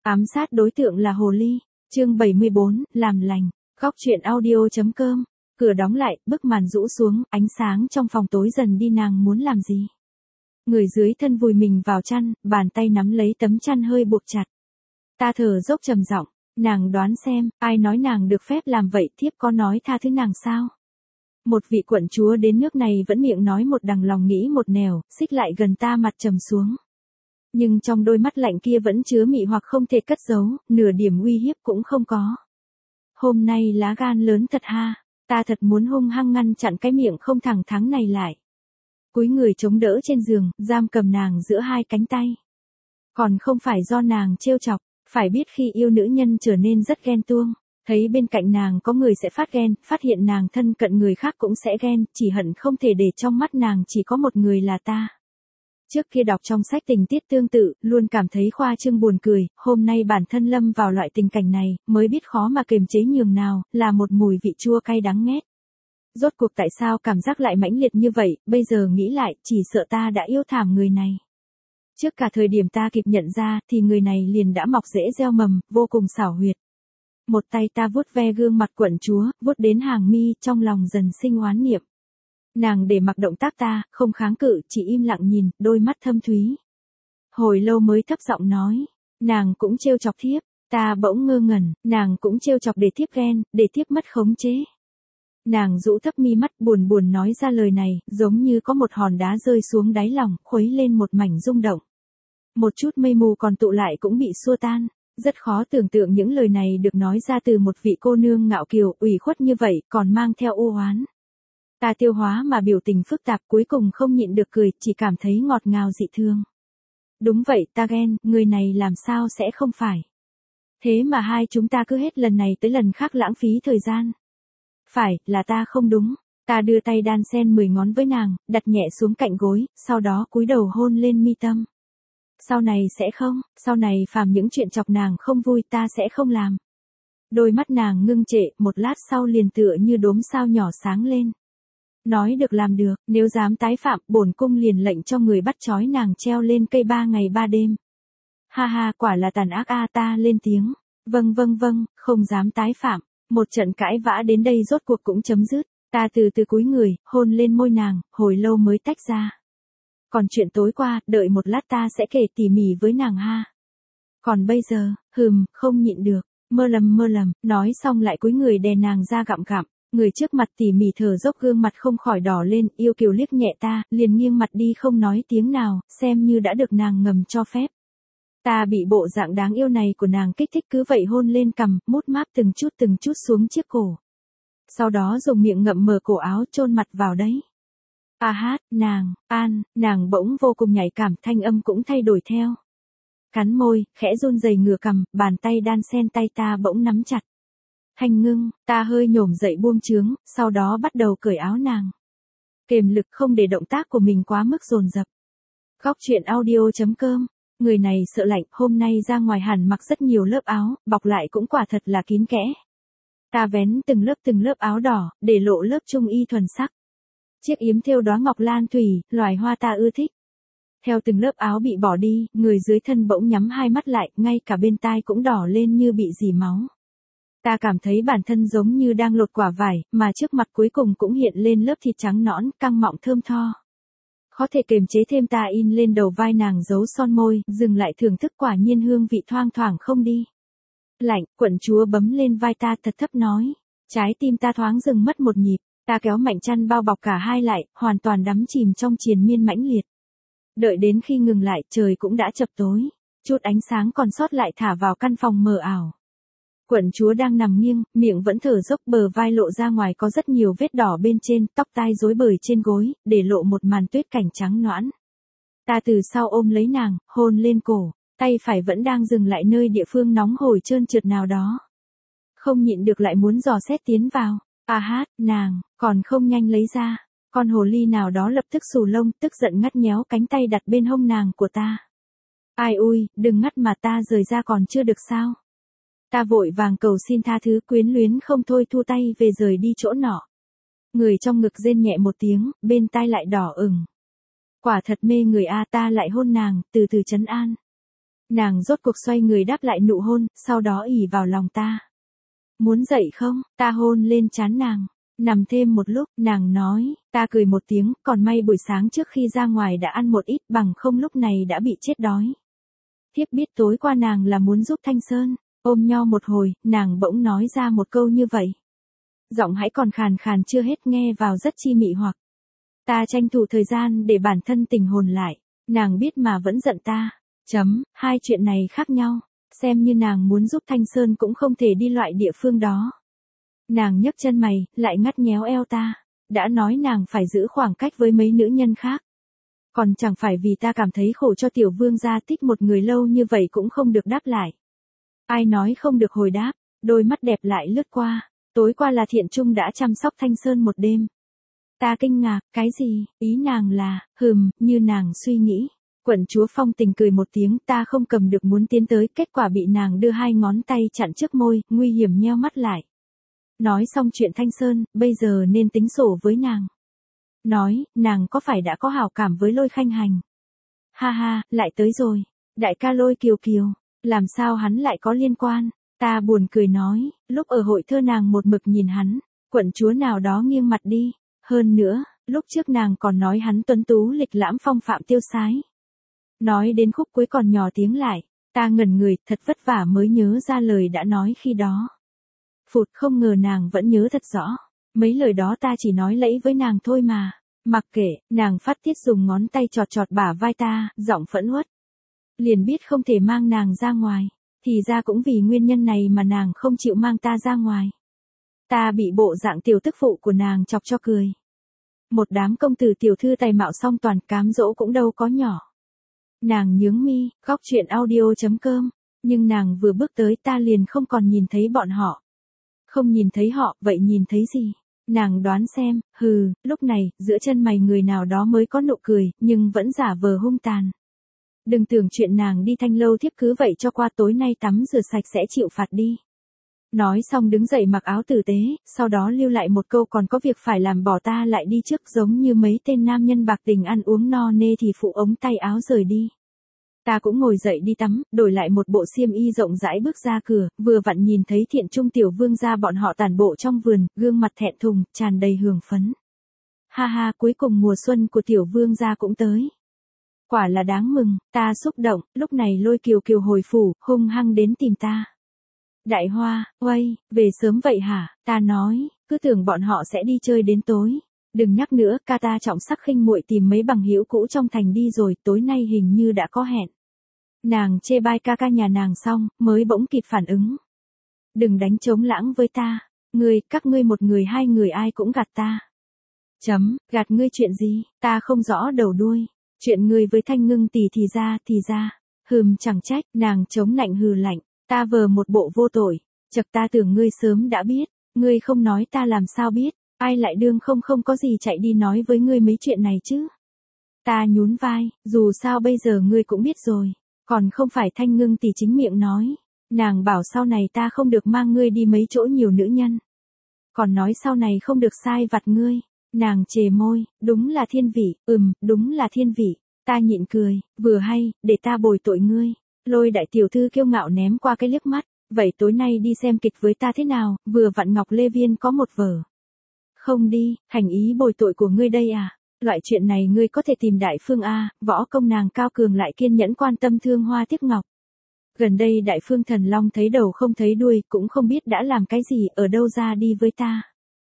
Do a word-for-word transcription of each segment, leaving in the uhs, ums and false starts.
Ám sát đối tượng là hồ ly. Chương bảy mươi bốn, làm lành. Góc truyện audio.com. Cửa đóng lại, bức màn rũ xuống, ánh sáng trong phòng tối dần đi. Nàng muốn làm gì? Người dưới thân vùi mình vào chăn, bàn tay nắm lấy tấm chăn hơi buộc chặt. Ta thở dốc trầm giọng, nàng đoán xem, ai nói nàng được phép làm vậy? Thiếp có nói tha thứ nàng sao? Một vị quận chúa đến nước này vẫn miệng nói một đằng lòng nghĩ một nẻo, xích lại gần ta, mặt trầm xuống. Nhưng trong đôi mắt lạnh kia vẫn chứa mị hoặc không thể cất giấu, nửa điểm uy hiếp cũng không có. Hôm nay lá gan lớn thật ha, ta thật muốn hung hăng ngăn chặn cái miệng không thẳng thắn này lại. Cúi người chống đỡ trên giường, giam cầm nàng giữa hai cánh tay. Còn không phải do nàng trêu chọc, phải biết khi yêu nữ nhân trở nên rất ghen tuông. Thấy bên cạnh nàng có người sẽ phát ghen, phát hiện nàng thân cận người khác cũng sẽ ghen, chỉ hận không thể để trong mắt nàng chỉ có một người là ta. Trước kia đọc trong sách tình tiết tương tự, luôn cảm thấy khoa trương buồn cười, hôm nay bản thân lâm vào loại tình cảnh này, mới biết khó mà kiềm chế nhường nào, là một mùi vị chua cay đắng nghét. Rốt cuộc tại sao cảm giác lại mãnh liệt như vậy, bây giờ nghĩ lại, chỉ sợ ta đã yêu thảm người này. Trước cả thời điểm ta kịp nhận ra, thì người này liền đã mọc rễ gieo mầm, vô cùng xảo huyệt. Một tay ta vuốt ve gương mặt quận chúa, vuốt đến hàng mi, trong lòng dần sinh oán niệm. Nàng để mặc động tác ta, không kháng cự, chỉ im lặng nhìn, đôi mắt thâm thúy. Hồi lâu mới thấp giọng nói, nàng cũng trêu chọc thiếp, ta bỗng ngơ ngẩn, nàng cũng trêu chọc để thiếp ghen, để thiếp mất khống chế. Nàng rũ thấp mi mắt, buồn buồn nói ra lời này, giống như có một hòn đá rơi xuống đáy lòng, khuấy lên một mảnh rung động. Một chút mây mù còn tụ lại cũng bị xua tan. Rất khó tưởng tượng những lời này được nói ra từ một vị cô nương ngạo kiều, ủy khuất như vậy, còn mang theo u oán. Ta tiêu hóa mà biểu tình phức tạp, cuối cùng không nhịn được cười, chỉ cảm thấy ngọt ngào dị thương. Đúng vậy, ta ghen, người này làm sao sẽ không phải. Thế mà hai chúng ta cứ hết lần này tới lần khác lãng phí thời gian. Phải, là ta không đúng. Ta đưa tay đan xen mười ngón với nàng, đặt nhẹ xuống cạnh gối, sau đó cúi đầu hôn lên mi tâm. Sau này sẽ không, sau này phàm những chuyện chọc nàng không vui ta sẽ không làm. Đôi mắt nàng ngưng trệ, một lát sau liền tựa như đốm sao nhỏ sáng lên. Nói được làm được, nếu dám tái phạm, bổn cung liền lệnh cho người bắt trói nàng treo lên cây ba ngày ba đêm. Ha ha, quả là tàn ác a. Ta lên tiếng. Vâng vâng vâng, không dám tái phạm. Một trận cãi vã đến đây rốt cuộc cũng chấm dứt. Ta từ từ cúi người, hôn lên môi nàng, hồi lâu mới tách ra. Còn chuyện tối qua, đợi một lát ta sẽ kể tỉ mỉ với nàng ha. Còn bây giờ, hừm, không nhịn được, mơ lầm mơ lầm, nói xong lại cúi người đè nàng ra gặm gặm. Người trước mặt tỉ mỉ thở dốc, gương mặt không khỏi đỏ lên, yêu kiều liếc nhẹ ta, liền nghiêng mặt đi không nói tiếng nào, xem như đã được nàng ngầm cho phép. Ta bị bộ dạng đáng yêu này của nàng kích thích, cứ vậy hôn lên cằm, mút máp từng chút từng chút xuống chiếc cổ. Sau đó dùng miệng ngậm mở cổ áo, chôn mặt vào đấy. A hát, nàng, an, nàng bỗng vô cùng nhạy cảm, thanh âm cũng thay đổi theo. Cắn môi, khẽ run rẩy ngửa cằm, bàn tay đan xen tay ta bỗng nắm chặt. Hành ngưng, ta hơi nhổm dậy buông chướng, sau đó bắt đầu cởi áo nàng. Kềm lực không để động tác của mình quá mức dồn dập. Góc truyện audio.com. Người này sợ lạnh, hôm nay ra ngoài hẳn mặc rất nhiều lớp áo, bọc lại cũng quả thật là kín kẽ. Ta vén từng lớp từng lớp áo đỏ, để lộ lớp trung y thuần sắc. Chiếc yếm thêu đóa ngọc lan thủy, loài hoa ta ưa thích. Theo từng lớp áo bị bỏ đi, người dưới thân bỗng nhắm hai mắt lại, ngay cả bên tai cũng đỏ lên như bị rỉ máu. Ta cảm thấy bản thân giống như đang lột quả vải, mà trước mặt cuối cùng cũng hiện lên lớp thịt trắng nõn, căng mọng thơm tho. Khó thể kiềm chế thêm, ta in lên đầu vai nàng dấu son môi, dừng lại thưởng thức, quả nhiên hương vị thoang thoảng không đi. Lạnh, quận chúa bấm lên vai ta thật thấp nói. Trái tim ta thoáng dừng mất một nhịp. Ta kéo mạnh chăn bao bọc cả hai lại, hoàn toàn đắm chìm trong triền miên mãnh liệt. Đợi đến khi ngừng lại, trời cũng đã chập tối. Chút ánh sáng còn sót lại thả vào căn phòng mờ ảo. Quận chúa đang nằm nghiêng, miệng vẫn thở dốc, bờ vai lộ ra ngoài có rất nhiều vết đỏ bên trên, tóc tai rối bời trên gối, để lộ một màn tuyết cảnh trắng nõn. Ta từ sau ôm lấy nàng, hôn lên cổ, tay phải vẫn đang dừng lại nơi địa phương nóng hổi trơn trượt nào đó. Không nhịn được lại muốn dò xét tiến vào. A hát, nàng, còn không nhanh lấy ra. Con hồ ly nào đó lập tức xù lông, tức giận ngắt nhéo cánh tay đặt bên hông nàng của ta. Ai ui, đừng ngắt mà, ta rời ra còn chưa được sao. Ta vội vàng cầu xin tha thứ, quyến luyến không thôi thu tay về rời đi chỗ nọ. Người trong ngực rên nhẹ một tiếng, bên tai lại đỏ ửng. Quả thật mê người a. Ta lại hôn nàng, từ từ trấn an. Nàng rốt cuộc xoay người đáp lại nụ hôn, sau đó ỉ vào lòng ta. Muốn dậy không? Ta hôn lên trán nàng. Nằm thêm một lúc, nàng nói, ta cười một tiếng, còn may buổi sáng trước khi ra ngoài đã ăn một ít, bằng không lúc này đã bị chết đói. Thiếp biết tối qua nàng là muốn giúp Thanh Sơn. Ôm nho một hồi, nàng bỗng nói ra một câu như vậy. Giọng hãy còn khàn khàn chưa hết, nghe vào rất chi mị hoặc. Ta tranh thủ thời gian để bản thân tỉnh hồn lại. Nàng biết mà vẫn giận ta. Chấm, hai chuyện này khác nhau. Xem như nàng muốn giúp Thanh Sơn cũng không thể đi loại địa phương đó. Nàng nhấc chân mày, lại ngắt nhéo eo ta. Đã nói nàng phải giữ khoảng cách với mấy nữ nhân khác. Còn chẳng phải vì ta cảm thấy khổ cho tiểu vương gia thích một người lâu như vậy cũng không được đáp lại. Ai nói không được hồi đáp, đôi mắt đẹp lại lướt qua. Tối qua là Thiện Trung đã chăm sóc Thanh Sơn một đêm. Ta kinh ngạc, cái gì, ý nàng là, hừm, như nàng suy nghĩ. Quận chúa Phong Tình cười một tiếng, ta không cầm được muốn tiến tới, kết quả bị nàng đưa hai ngón tay chặn trước môi, nguy hiểm nheo mắt lại. Nói xong chuyện Thanh Sơn, bây giờ nên tính sổ với nàng. Nói, nàng có phải đã có hảo cảm với Lôi Khanh Hành? Ha ha, lại tới rồi. Đại ca Lôi Kiều Kiều, làm sao hắn lại có liên quan? Ta buồn cười nói, lúc ở hội thơ nàng một mực nhìn hắn, quận chúa nào đó nghiêng mặt đi. Hơn nữa, lúc trước nàng còn nói hắn tuấn tú lịch lãm phong phạm tiêu sái. Nói đến khúc cuối còn nhỏ tiếng lại, ta ngẩn người, thật vất vả mới nhớ ra lời đã nói khi đó. Phụt, không ngờ nàng vẫn nhớ thật rõ. Mấy lời đó ta chỉ nói lẫy với nàng thôi mà. Mặc kệ, nàng phát tiết dùng ngón tay chọt chọt bả vai ta, giọng phẫn uất. Liền biết không thể mang nàng ra ngoài. Thì ra cũng vì nguyên nhân này mà nàng không chịu mang ta ra ngoài. Ta bị bộ dạng tiểu tức phụ của nàng chọc cho cười. Một đám công tử tiểu thư tài mạo song toàn, cám dỗ cũng đâu có nhỏ. Nàng nhướng mi, góc chuyện audio chấm com. Nhưng nàng vừa bước tới ta liền không còn nhìn thấy bọn họ. Không nhìn thấy họ, vậy nhìn thấy gì? Nàng đoán xem, hừ, lúc này, giữa chân mày người nào đó mới có nụ cười, nhưng vẫn giả vờ hung tàn. Đừng tưởng chuyện nàng đi Thanh lâu thiếp cứ vậy cho qua, tối nay tắm rửa sạch sẽ chịu phạt đi. Nói xong đứng dậy mặc áo tử tế, sau đó lưu lại một câu còn có việc phải làm, bỏ ta lại đi trước, giống như mấy tên nam nhân bạc tình ăn uống no nê thì phụ ống tay áo rời đi. Ta cũng ngồi dậy đi tắm, đổi lại một bộ xiêm y rộng rãi bước ra cửa, vừa vặn nhìn thấy Thiện Trung tiểu vương gia bọn họ tản bộ trong vườn, gương mặt thẹn thùng, tràn đầy hưởng phấn. Ha ha, cuối cùng mùa xuân của tiểu vương gia cũng tới. Quả là đáng mừng, ta xúc động, lúc này Lôi Kiều Kiều hồi phủ, hung hăng đến tìm ta. Đại Hoa, uây, về sớm vậy hả? Ta nói, cứ tưởng bọn họ sẽ đi chơi đến tối. Đừng nhắc nữa, ca ta trọng sắc khinh muội tìm mấy bằng hữu cũ trong thành đi rồi, tối nay hình như đã có hẹn. Nàng chê bai ca ca nhà nàng xong, mới bỗng kịp phản ứng. Đừng đánh trống lãng với ta. Ngươi, các ngươi một người hai người ai cũng gạt ta. Chấm, gạt ngươi chuyện gì, ta không rõ đầu đuôi. Chuyện ngươi với Thanh Ngưng tỷ thì ra, thì ra. Hừm, chẳng trách, nàng chống nạnh hừ lạnh. Ta vờ một bộ vô tội. Chật, ta tưởng ngươi sớm đã biết. Ngươi không nói ta làm sao biết. Ai lại đương không không có gì chạy đi nói với ngươi mấy chuyện này chứ. Ta nhún vai, dù sao bây giờ ngươi cũng biết rồi. Còn không phải Thanh Ngưng tỷ chính miệng nói. Nàng bảo sau này ta không được mang ngươi đi mấy chỗ nhiều nữ nhân. Còn nói sau này không được sai vặt ngươi. Nàng chề môi, đúng là thiên vị, ừm, đúng là thiên vị. Ta nhịn cười, vừa hay, để ta bồi tội ngươi. Lôi đại tiểu thư kiêu ngạo ném qua cái liếc mắt. Vậy tối nay đi xem kịch với ta thế nào, vừa vặn Ngọc Lê Viên có một vở. Không đi, thành ý bồi tội của ngươi đây à. Loại chuyện này ngươi có thể tìm Đại Phương A, võ công nàng cao cường lại kiên nhẫn quan tâm thương hoa tiếc ngọc. Gần đây Đại Phương Thần Long thấy đầu không thấy đuôi, cũng không biết đã làm cái gì, ở đâu ra đi với ta.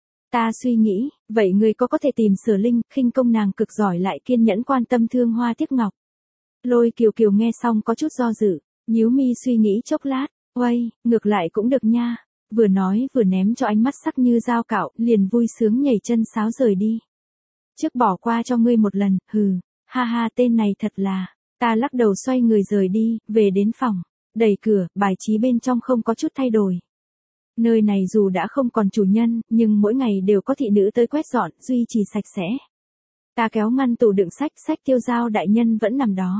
Ta suy nghĩ, vậy ngươi có có thể tìm Sở Linh, khinh công nàng cực giỏi lại kiên nhẫn quan tâm thương hoa tiếc ngọc. Lôi Kiều Kiều nghe xong có chút do dự, nhíu mi suy nghĩ chốc lát, uây, ngược lại cũng được nha. Vừa nói vừa ném cho ánh mắt sắc như dao cạo, liền vui sướng nhảy chân sáo rời đi. Trước bỏ qua cho ngươi một lần, hừ, ha ha tên này thật là, ta lắc đầu xoay người rời đi, về đến phòng, đẩy cửa, bài trí bên trong không có chút thay đổi. Nơi này dù đã không còn chủ nhân, nhưng mỗi ngày đều có thị nữ tới quét dọn, duy trì sạch sẽ. Ta kéo ngăn tủ đựng sách, sách tiêu dao đại nhân vẫn nằm đó.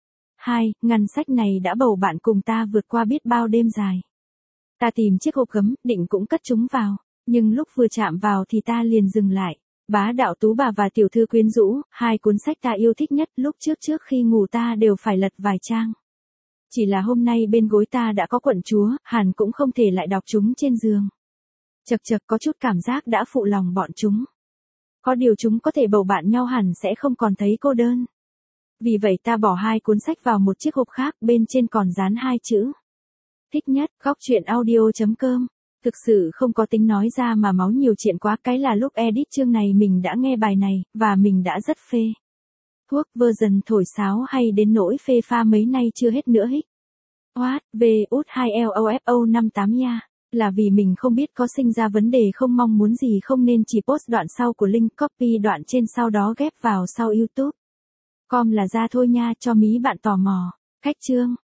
Hai, ngăn sách này đã bầu bạn cùng ta vượt qua biết bao đêm dài. Ta tìm chiếc hộp gấm, định cũng cất chúng vào, nhưng lúc vừa chạm vào thì ta liền dừng lại. Bá đạo tú bà và tiểu thư quyến rũ, hai cuốn sách ta yêu thích nhất, lúc trước trước khi ngủ ta đều phải lật vài trang. Chỉ là hôm nay bên gối ta đã có quận chúa, hẳn cũng không thể lại đọc chúng trên giường. Chật chật có chút cảm giác đã phụ lòng bọn chúng. Có điều chúng có thể bầu bạn nhau hẳn sẽ không còn thấy cô đơn. Vì vậy ta bỏ hai cuốn sách vào một chiếc hộp khác, bên trên còn dán hai chữ. Thích nhất, góc truyện audio chấm com. Thực sự không có tính nói ra mà máu nhiều chuyện quá, cái là lúc edit chương này mình đã nghe bài này, và mình đã rất phê. Thuốc version thổi sáo hay đến nỗi phê pha mấy nay chưa hết nữa hích. What, V, út hai L O F O năm tám nha. Là vì mình không biết có sinh ra vấn đề không mong muốn gì không nên chỉ post đoạn sau của link, copy đoạn trên sau đó ghép vào sau YouTube. Com là ra thôi nha, cho mí bạn tò mò. Cách chương.